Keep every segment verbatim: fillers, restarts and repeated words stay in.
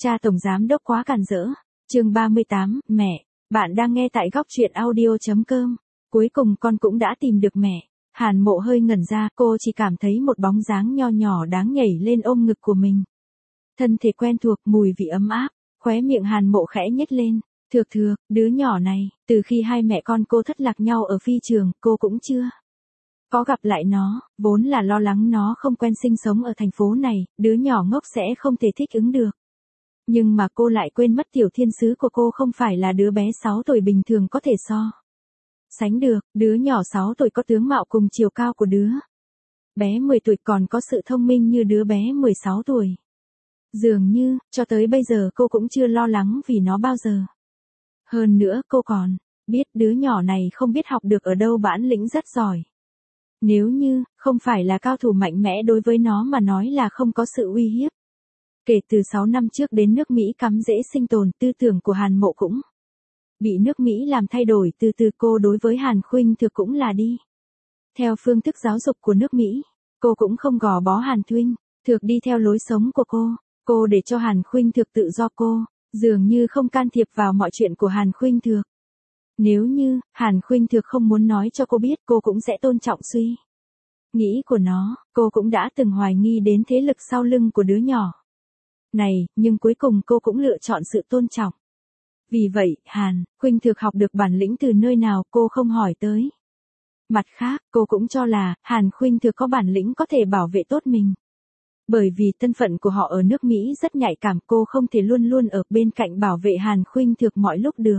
Cha tổng giám đốc quá càn rỡ. Chương ba mươi tám, mẹ, bạn đang nghe tại góc truyện audio chấm com. Cuối cùng con cũng đã tìm được mẹ. Hàn Mộ hơi ngẩn ra, cô chỉ cảm thấy một bóng dáng nho nhỏ đáng nhảy lên ôm ngực của mình. Thân thể quen thuộc, mùi vị ấm áp, khóe miệng Hàn Mộ khẽ nhếch lên. Thược thược, đứa nhỏ này, từ khi hai mẹ con cô thất lạc nhau ở phi trường, cô cũng chưa có gặp lại nó, vốn là lo lắng nó không quen sinh sống ở thành phố này, đứa nhỏ ngốc sẽ không thể thích ứng được. Nhưng mà cô lại quên mất tiểu thiên sứ của cô không phải là đứa bé sáu tuổi bình thường có thể so sánh được, đứa nhỏ sáu tuổi có tướng mạo cùng chiều cao của đứa bé mười tuổi, còn có sự thông minh như đứa bé mười sáu tuổi. Dường như, cho tới bây giờ cô cũng chưa lo lắng vì nó bao giờ. Hơn nữa cô còn biết đứa nhỏ này không biết học được ở đâu bản lĩnh rất giỏi. Nếu như, không phải là cao thủ mạnh mẽ đối với nó mà nói là không có sự uy hiếp. Kể từ sáu năm trước đến nước Mỹ cắm rễ sinh tồn, tư tưởng của Hàn Mộ cũng bị nước Mỹ làm thay đổi, từ từ cô đối với Hàn Khuynh Thược cũng là đi theo phương thức giáo dục của nước Mỹ. Cô cũng không gò bó Hàn Khuynh Thược đi theo lối sống của cô, cô để cho Hàn Khuynh Thược tự do, cô dường như không can thiệp vào mọi chuyện của Hàn Khuynh Thược. Nếu như Hàn Khuynh Thược không muốn nói cho cô biết, cô cũng sẽ tôn trọng suy nghĩ của nó. Cô cũng đã từng hoài nghi đến thế lực sau lưng của đứa nhỏ này, nhưng cuối cùng cô cũng lựa chọn sự tôn trọng. Vì vậy, Hàn Khuynh Thược học được bản lĩnh từ nơi nào cô không hỏi tới. Mặt khác, cô cũng cho là Hàn Khuynh Thược có bản lĩnh có thể bảo vệ tốt mình. Bởi vì thân phận của họ ở nước Mỹ rất nhạy cảm, cô không thể luôn luôn ở bên cạnh bảo vệ Hàn Khuynh Thược mọi lúc được.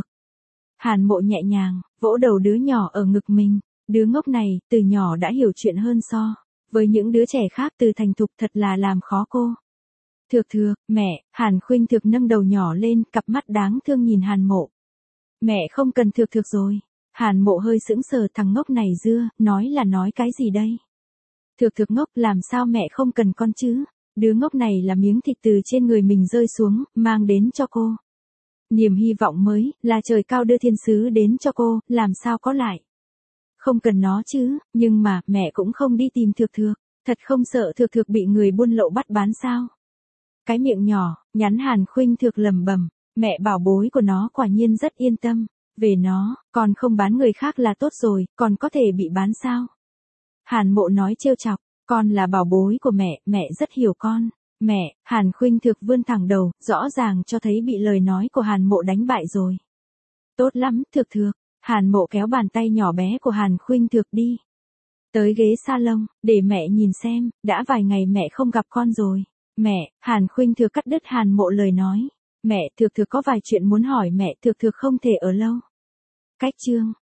Hàn Mộ nhẹ nhàng vỗ đầu đứa nhỏ ở ngực mình. Đứa ngốc này, từ nhỏ đã hiểu chuyện hơn so với những đứa trẻ khác, từ thành thục thật là làm khó cô. Thược thược, mẹ. Hàn Khuynh Thược nâng đầu nhỏ lên, cặp mắt đáng thương nhìn Hàn Mộ. Mẹ không cần thược thược rồi. Hàn Mộ hơi sững sờ, thằng ngốc này dưa, nói là nói cái gì đây? Thược thược ngốc, làm sao mẹ không cần con chứ? Đứa ngốc này là miếng thịt từ trên người mình rơi xuống, mang đến cho cô niềm hy vọng mới, là trời cao đưa thiên sứ đến cho cô, làm sao có lại không cần nó chứ. Nhưng mà, mẹ cũng không đi tìm thược thược, thật không sợ thược thược bị người buôn lậu bắt bán sao? Cái miệng nhỏ nhắn Hàn Khuynh Thược lẩm bẩm, mẹ bảo bối của nó quả nhiên rất yên tâm về nó, còn không bán người khác là tốt rồi, còn có thể bị bán sao? Hàn Mộ nói trêu chọc, con là bảo bối của mẹ, mẹ rất hiểu con. Mẹ. Hàn Khuynh Thược vươn thẳng đầu, rõ ràng cho thấy bị lời nói của Hàn Mộ đánh bại rồi. Tốt lắm, thược thược. Hàn Mộ kéo bàn tay nhỏ bé của Hàn Khuynh Thược đi tới ghế salon, để mẹ nhìn xem, đã vài ngày mẹ không gặp con rồi. Mẹ. Hàn Khuynh Thược cắt đứt Hàn Mộ lời nói. Mẹ, thược thược có vài chuyện muốn hỏi mẹ, thược thược không thể ở lâu. Cách chương